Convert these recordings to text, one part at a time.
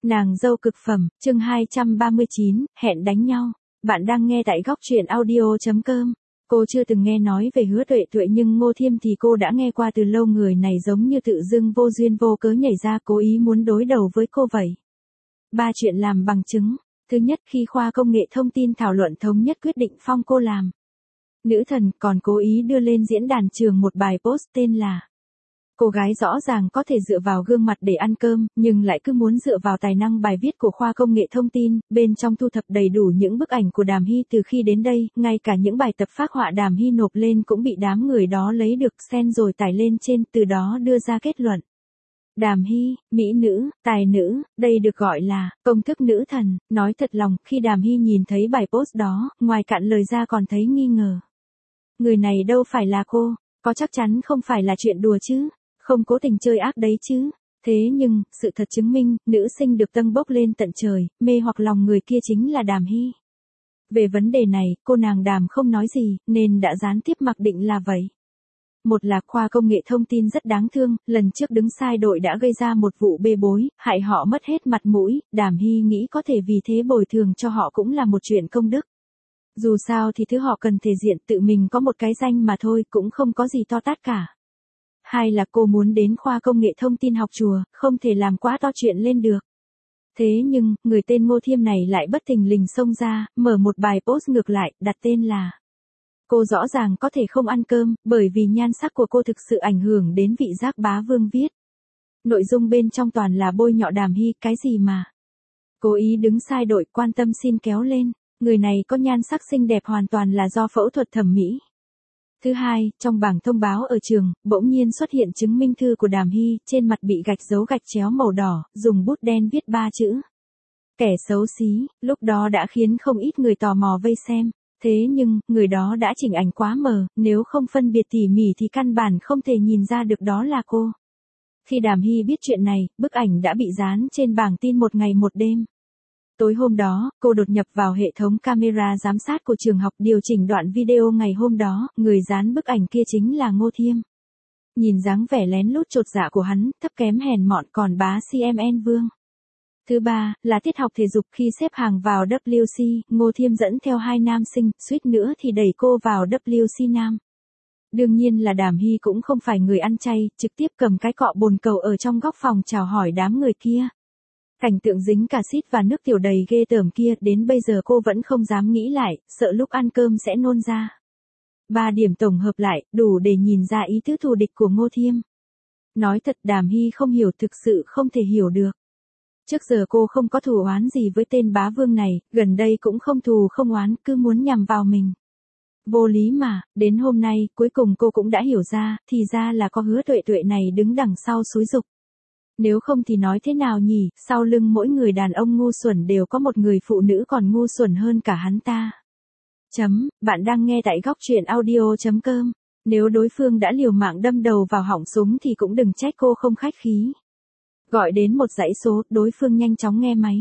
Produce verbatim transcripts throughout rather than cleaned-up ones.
Nàng dâu cực phẩm, chương hai trăm ba mươi chín, hẹn đánh nhau. Bạn đang nghe tại góc truyện audio.com. Cô chưa từng nghe nói về Hứa Tuệ Tuệ nhưng Ngô Thiêm thì cô đã nghe qua từ lâu, người này giống như tự dưng vô duyên vô cớ nhảy ra cố ý muốn đối đầu với cô vậy. Ba chuyện làm bằng chứng. Thứ nhất, khi khoa công nghệ thông tin thảo luận thống nhất quyết định phong cô làm nữ thần, còn cố ý đưa lên diễn đàn trường một bài post tên là "Cô gái rõ ràng có thể dựa vào gương mặt để ăn cơm, nhưng lại cứ muốn dựa vào tài năng bài viết của khoa công nghệ thông tin", bên trong thu thập đầy đủ những bức ảnh của Đàm Hy từ khi đến đây, ngay cả những bài tập phác họa Đàm Hy nộp lên cũng bị đám người đó lấy được xen rồi tải lên trên, từ đó đưa ra kết luận. Đàm Hy, mỹ nữ, tài nữ, đây được gọi là công thức nữ thần. Nói thật lòng, khi Đàm Hy nhìn thấy bài post đó, ngoài cạn lời ra còn thấy nghi ngờ. Người này đâu phải là cô, có chắc chắn không phải là chuyện đùa chứ, không cố tình chơi ác đấy chứ. Thế nhưng, sự thật chứng minh, nữ sinh được tâng bốc lên tận trời, mê hoặc lòng người kia chính là Đàm Hy. Về vấn đề này, cô nàng Đàm không nói gì, nên đã gián tiếp mặc định là vậy. Một là khoa công nghệ thông tin rất đáng thương, lần trước đứng sai đội đã gây ra một vụ bê bối, hại họ mất hết mặt mũi, Đàm Hy nghĩ có thể vì thế bồi thường cho họ cũng là một chuyện công đức. Dù sao thì thứ họ cần thể diện, tự mình có một cái danh mà thôi, cũng không có gì to tát cả. Hai là cô muốn đến khoa công nghệ thông tin học chùa, không thể làm quá to chuyện lên được. Thế nhưng, người tên Ngô Thiêm này lại bất thình lình xông ra, mở một bài post ngược lại, đặt tên là "Cô rõ ràng có thể không ăn cơm, bởi vì nhan sắc của cô thực sự ảnh hưởng đến vị giác bá vương" viết. Nội dung bên trong toàn là bôi nhọ Đàm Hy, cái gì mà cố ý đứng sai đội, quan tâm xin kéo lên. Người này có nhan sắc xinh đẹp hoàn toàn là do phẫu thuật thẩm mỹ. Thứ hai, trong bảng thông báo ở trường, bỗng nhiên xuất hiện chứng minh thư của Đàm Hy, trên mặt bị gạch dấu gạch chéo màu đỏ, dùng bút đen viết ba chữ "Kẻ xấu xí", lúc đó đã khiến không ít người tò mò vây xem. Thế nhưng, người đó đã chỉnh ảnh quá mờ, nếu không phân biệt tỉ mỉ thì căn bản không thể nhìn ra được đó là cô. Khi Đàm Hy biết chuyện này, bức ảnh đã bị dán trên bảng tin một ngày một đêm. Tối hôm đó, cô đột nhập vào hệ thống camera giám sát của trường học, điều chỉnh đoạn video ngày hôm đó, người dán bức ảnh kia chính là Ngô Thiêm. Nhìn dáng vẻ lén lút chột dạ của hắn, thấp kém hèn mọn còn bá xê em en vương. Thứ ba, là tiết học thể dục, khi xếp hàng vào vê kép xê, Ngô Thiêm dẫn theo hai nam sinh, suýt nữa thì đẩy cô vào vê kép xê nam. Đương nhiên là Đàm Hy cũng không phải người ăn chay, trực tiếp cầm cái cọ bồn cầu ở trong góc phòng chào hỏi đám người kia. Cảnh tượng dính cả xít và nước tiểu đầy ghê tởm kia, đến bây giờ cô vẫn không dám nghĩ lại, sợ lúc ăn cơm sẽ nôn ra. Ba điểm tổng hợp lại, đủ để nhìn ra ý tứ thù địch của Ngô Thiêm. Nói thật, Đàm Hy không hiểu, thực sự không thể hiểu được. Trước giờ cô không có thù oán gì với tên bá vương này, gần đây cũng không thù không oán, cứ muốn nhằm vào mình. Vô lý mà, đến hôm nay, cuối cùng cô cũng đã hiểu ra, thì ra là có Hứa Tuệ Tuệ này đứng đằng sau xúi giục. Nếu không thì nói thế nào nhỉ, sau lưng mỗi người đàn ông ngu xuẩn đều có một người phụ nữ còn ngu xuẩn hơn cả hắn ta. Chấm, bạn đang nghe tại góc truyện audio.com. Nếu đối phương đã liều mạng đâm đầu vào họng súng thì cũng đừng trách cô không khách khí. Gọi đến một dãy số, đối phương nhanh chóng nghe máy.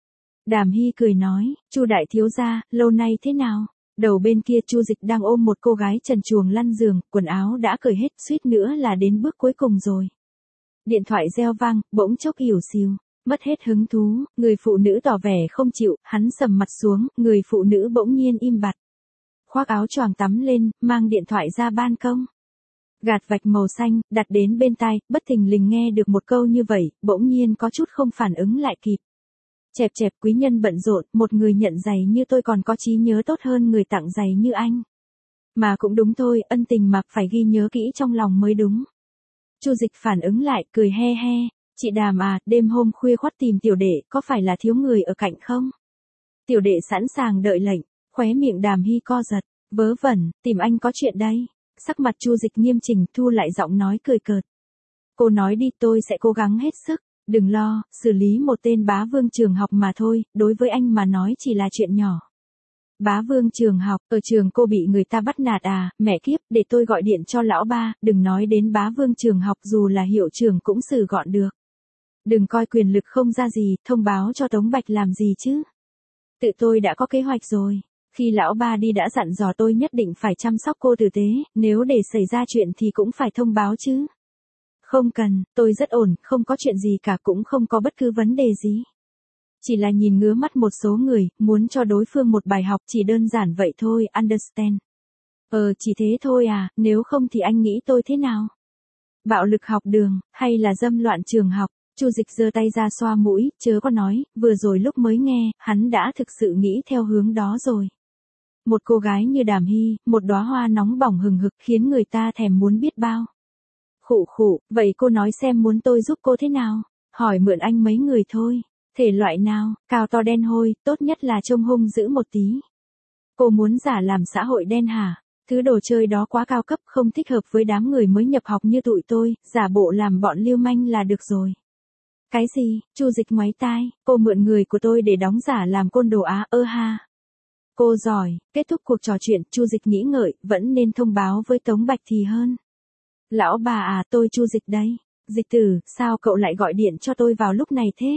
Đàm Hy cười nói, "Chu đại thiếu gia, lâu nay thế nào?" Đầu bên kia Chu Dịch đang ôm một cô gái trần truồng lăn giường, quần áo đã cởi hết, suýt nữa là đến bước cuối cùng rồi. Điện thoại reo vang, bỗng chốc ỉu xìu, mất hết hứng thú, người phụ nữ tỏ vẻ không chịu, hắn sầm mặt xuống, người phụ nữ bỗng nhiên im bặt. Khoác áo choàng tắm lên, mang điện thoại ra ban công. Gạt vạch màu xanh, đặt đến bên tai, bất thình lình nghe được một câu như vậy, bỗng nhiên có chút không phản ứng lại kịp. Chẹp chẹp, quý nhân bận rộn, một người nhận giày như tôi còn có trí nhớ tốt hơn người tặng giày như anh. Mà cũng đúng thôi, ân tình mà phải ghi nhớ kỹ trong lòng mới đúng. Chu Dịch phản ứng lại, cười he he, "Chị Đàm à, đêm hôm khuya khoắt tìm tiểu đệ, có phải là thiếu người ở cạnh không?" Tiểu đệ sẵn sàng đợi lệnh, khóe miệng Đàm Hy co giật, "Vớ vẩn, tìm anh có chuyện đây." Sắc mặt Chu Dịch nghiêm chỉnh, thu lại giọng nói cười cợt. "Cô nói đi, tôi sẽ cố gắng hết sức, đừng lo, xử lý một tên bá vương trường học mà thôi, đối với anh mà nói chỉ là chuyện nhỏ." "Bá vương trường học, ở trường cô bị người ta bắt nạt à, mẹ kiếp, để tôi gọi điện cho lão ba, đừng nói đến bá vương trường học, dù là hiệu trưởng cũng xử gọn được. Đừng coi quyền lực không ra gì, thông báo cho Tống Bạch làm gì chứ. Tự tôi đã có kế hoạch rồi. Khi lão ba đi đã dặn dò tôi nhất định phải chăm sóc cô tử tế, nếu để xảy ra chuyện thì cũng phải thông báo chứ." "Không cần, tôi rất ổn, không có chuyện gì cả, cũng không có bất cứ vấn đề gì." Chỉ là nhìn ngứa mắt một số người, muốn cho đối phương một bài học chỉ đơn giản vậy thôi, understand. Ờ chỉ thế thôi à, nếu không thì anh nghĩ tôi thế nào? Bạo lực học đường, hay là dâm loạn trường học? Chu Dịch giơ tay ra xoa mũi, chớ có nói, vừa rồi lúc mới nghe, hắn đã thực sự nghĩ theo hướng đó rồi. Một cô gái như Đàm Hy, một đóa hoa nóng bỏng hừng hực khiến người ta thèm muốn biết bao. Khụ khụ, vậy cô nói xem muốn tôi giúp cô thế nào? Hỏi mượn anh mấy người thôi. Thể loại nào, cao to đen hôi, tốt nhất là trông hung dữ một tí. Cô muốn giả làm xã hội đen hả? Thứ đồ chơi đó quá cao cấp, không thích hợp với đám người mới nhập học như tụi tôi, giả bộ làm bọn lưu manh là được rồi. Cái gì? Chu Dịch ngoáy tai, cô mượn người của tôi để đóng giả làm côn đồ á, ơ ha. Cô giỏi, kết thúc cuộc trò chuyện, Chu Dịch nghĩ ngợi, vẫn nên thông báo với Tống Bạch thì hơn. Lão bà à, tôi Chu Dịch đấy. Dịch tử, sao cậu lại gọi điện cho tôi vào lúc này thế?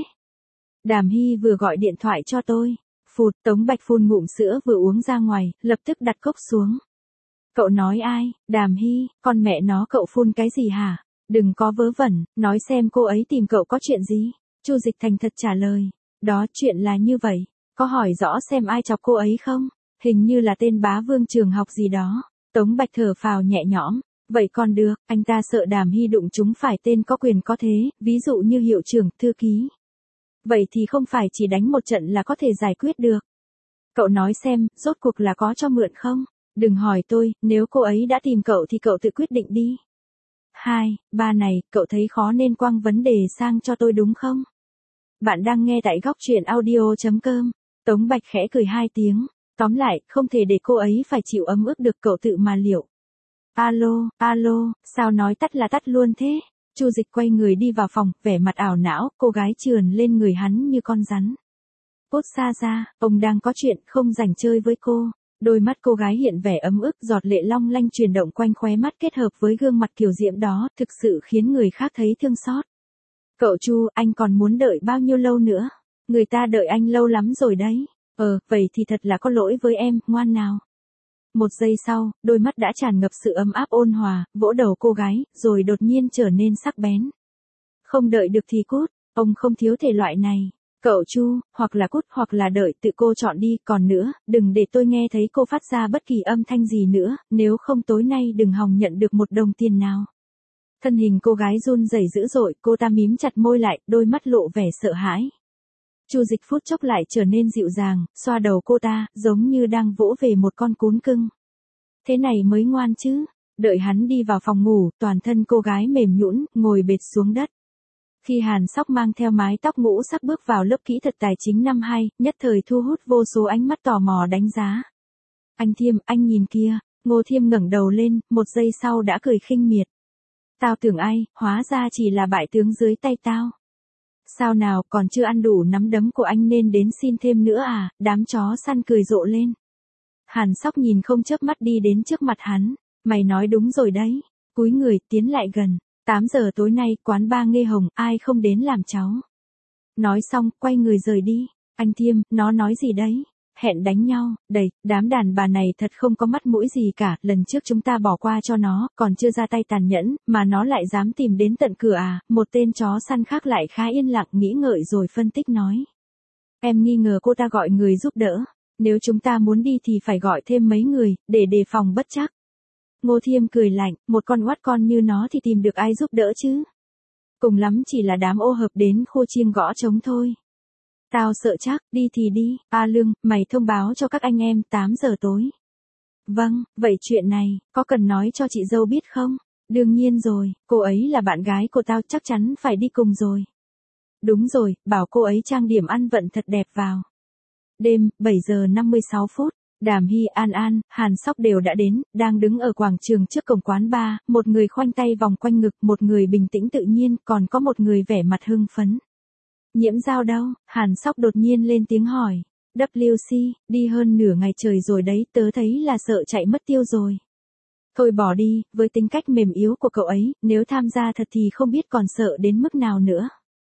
Đàm Hy vừa gọi điện thoại cho tôi. Phụt, Tống Bạch phun ngụm sữa vừa uống ra ngoài, lập tức đặt cốc xuống. Cậu nói ai? Đàm Hy, con mẹ nó cậu phun cái gì hả? Đừng có vớ vẩn, nói xem cô ấy tìm cậu có chuyện gì? Chu Dịch thành thật trả lời. Đó, chuyện là như vậy. Có hỏi rõ xem ai chọc cô ấy không? Hình như là tên bá vương trường học gì đó. Tống Bạch thở phào nhẹ nhõm. Vậy còn được, anh ta sợ Đàm Hy đụng chúng phải tên có quyền có thế, ví dụ như hiệu trưởng, thư ký. Vậy thì không phải chỉ đánh một trận là có thể giải quyết được. Cậu nói xem, rốt cuộc là có cho mượn không? Đừng hỏi tôi, nếu cô ấy đã tìm cậu thì cậu tự quyết định đi. Hai, ba này, cậu thấy khó nên quăng vấn đề sang cho tôi đúng không? Bạn đang nghe tại góc truyện audio.com. Tống Bạch khẽ cười hai tiếng. Tóm lại, không thể để cô ấy phải chịu ấm ức được, cậu tự mà liệu. Alo, alo, sao nói tắt là tắt luôn thế? Chu Dịch quay người đi vào phòng, vẻ mặt ảo não, cô gái trườn lên người hắn như con rắn. Cốt xa ra, ông đang có chuyện, không rảnh chơi với cô. Đôi mắt cô gái hiện vẻ ấm ức, giọt lệ long lanh chuyển động quanh khóe mắt kết hợp với gương mặt kiều diễm đó, thực sự khiến người khác thấy thương xót. Cậu Chu, anh còn muốn đợi bao nhiêu lâu nữa? Người ta đợi anh lâu lắm rồi đấy. Ờ, vậy thì thật là có lỗi với em, ngoan nào. Một giây sau, đôi mắt đã tràn ngập sự ấm áp ôn hòa, vỗ đầu cô gái, rồi đột nhiên trở nên sắc bén. Không đợi được thì cút, ông không thiếu thể loại này. Cậu Chu, hoặc là cút hoặc là đợi, tự cô chọn đi, còn nữa, đừng để tôi nghe thấy cô phát ra bất kỳ âm thanh gì nữa, nếu không tối nay đừng hòng nhận được một đồng tiền nào. Thân hình cô gái run rẩy dữ dội, cô ta mím chặt môi lại, đôi mắt lộ vẻ sợ hãi. Chu Dịch phút chốc lại trở nên dịu dàng, xoa đầu cô ta, giống như đang vỗ về một con cún cưng. Thế này mới ngoan chứ. Đợi hắn đi vào phòng ngủ, toàn thân cô gái mềm nhũn, ngồi bệt xuống đất. Khi Hàn Sóc mang theo mái tóc ngũ sắc bước vào lớp kỹ thuật tài chính năm hai, nhất thời thu hút vô số ánh mắt tò mò đánh giá. Anh Thiêm, anh nhìn kia. Ngô Thiêm ngẩng đầu lên, một giây sau đã cười khinh miệt. Tao tưởng ai, hóa ra chỉ là bại tướng dưới tay tao. Sao nào, còn chưa ăn đủ nắm đấm của anh nên đến xin thêm nữa à? Đám chó săn cười rộ lên. Hàn Sóc nhìn không chớp mắt đi đến trước mặt hắn. Mày nói đúng rồi đấy. Cúi người tiến lại gần. tám giờ tối nay, quán ba Nghê Hồng, ai không đến làm cháu. Nói xong, quay người rời đi. Anh Thiêm, nó nói gì đấy? Hẹn đánh nhau, đầy, đám đàn bà này thật không có mắt mũi gì cả, lần trước chúng ta bỏ qua cho nó, còn chưa ra tay tàn nhẫn, mà nó lại dám tìm đến tận cửa à, một tên chó săn khác lại khá yên lặng nghĩ ngợi rồi phân tích nói. Em nghi ngờ cô ta gọi người giúp đỡ, nếu chúng ta muốn đi thì phải gọi thêm mấy người, để đề phòng bất trắc. Ngô Thiêm cười lạnh, một con oát con như nó thì tìm được ai giúp đỡ chứ? Cùng lắm chỉ là đám ô hợp đến khô chiêng gõ trống thôi. Tao sợ chắc, đi thì đi, A Lương, mày thông báo cho các anh em tám giờ tối. Vâng, vậy chuyện này, có cần nói cho chị dâu biết không? Đương nhiên rồi, cô ấy là bạn gái của tao chắc chắn phải đi cùng rồi. Đúng rồi, bảo cô ấy trang điểm ăn vận thật đẹp vào. Đêm, bảy giờ năm mươi sáu phút, Đàm Hy, An An, Hàn Sóc đều đã đến, đang đứng ở quảng trường trước cổng quán bar, một người khoanh tay vòng quanh ngực, một người bình tĩnh tự nhiên, còn có một người vẻ mặt hưng phấn. Nhiễm Giao đâu? Hàn Sóc đột nhiên lên tiếng hỏi. vê xê, đi hơn nửa ngày trời rồi đấy, tớ thấy là sợ chạy mất tiêu rồi. Thôi bỏ đi, với tính cách mềm yếu của cậu ấy, nếu tham gia thật thì không biết còn sợ đến mức nào nữa.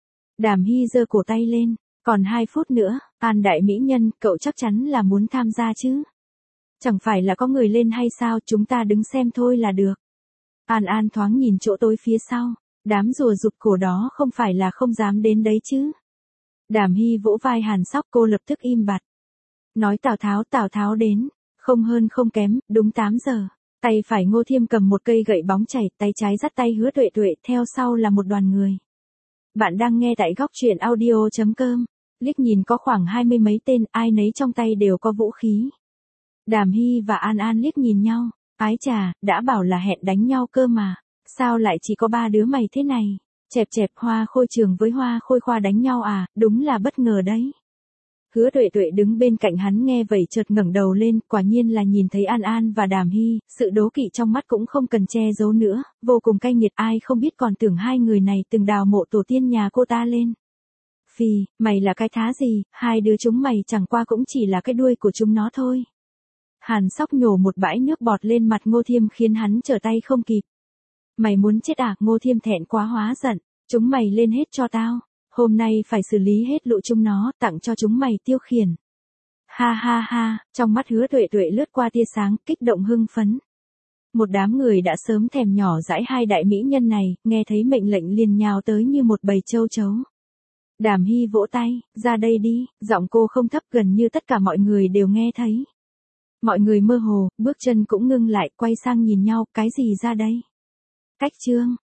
Đàm Hy giơ cổ tay lên, còn hai phút nữa, An đại mỹ nhân, cậu chắc chắn là muốn tham gia chứ? Chẳng phải là có người lên hay sao, chúng ta đứng xem thôi là được. An An thoáng nhìn chỗ tối phía sau. Đám rùa rụt cổ đó không phải là không dám đến đấy chứ. Đàm Hy vỗ vai Hàn Sóc, cô lập tức im bặt. Nói Tào Tháo, Tào Tháo đến, không hơn không kém, đúng tám giờ. Tay phải Ngô Thiêm cầm một cây gậy bóng chảy, tay trái dắt tay Hứa Tuệ Tuệ, theo sau là một đoàn người. Bạn đang nghe tại góc truyện audio.com. Liếc nhìn có khoảng hai mươi mấy tên, ai nấy trong tay đều có vũ khí. Đàm Hy và An An liếc nhìn nhau, ái chà, đã bảo là hẹn đánh nhau cơ mà, sao lại chỉ có ba đứa mày thế này? Chẹp chẹp, Hoa Khôi Trường với Hoa Khôi Khoa đánh nhau à, đúng là bất ngờ đấy. Hứa Tuệ Tuệ đứng bên cạnh hắn nghe vậy chợt ngẩng đầu lên, quả nhiên là nhìn thấy An An và Đàm Hy, sự đố kỵ trong mắt cũng không cần che giấu nữa, vô cùng cay nghiệt, ai không biết còn tưởng hai người này từng đào mộ tổ tiên nhà cô ta lên. Phì, mày là cái thá gì, hai đứa chúng mày chẳng qua cũng chỉ là cái đuôi của chúng nó thôi. Hàn Sóc nhổ một bãi nước bọt lên mặt Ngô Thiêm khiến hắn trở tay không kịp. Mày muốn chết à? Ngô Thiêm thẹn quá hóa giận, chúng mày lên hết cho tao. Hôm nay phải xử lý hết lũ chúng nó, tặng cho chúng mày tiêu khiển. Ha ha ha, trong mắt Hứa Tuệ Tuệ lướt qua tia sáng, kích động hưng phấn. Một đám người đã sớm thèm nhỏ dãi hai đại mỹ nhân này, nghe thấy mệnh lệnh liền nhào tới như một bầy châu chấu. Đàm Hy vỗ tay, ra đây đi, giọng cô không thấp, gần như tất cả mọi người đều nghe thấy. Mọi người mơ hồ, bước chân cũng ngưng lại, quay sang nhìn nhau, cái gì ra đây? Cách trương,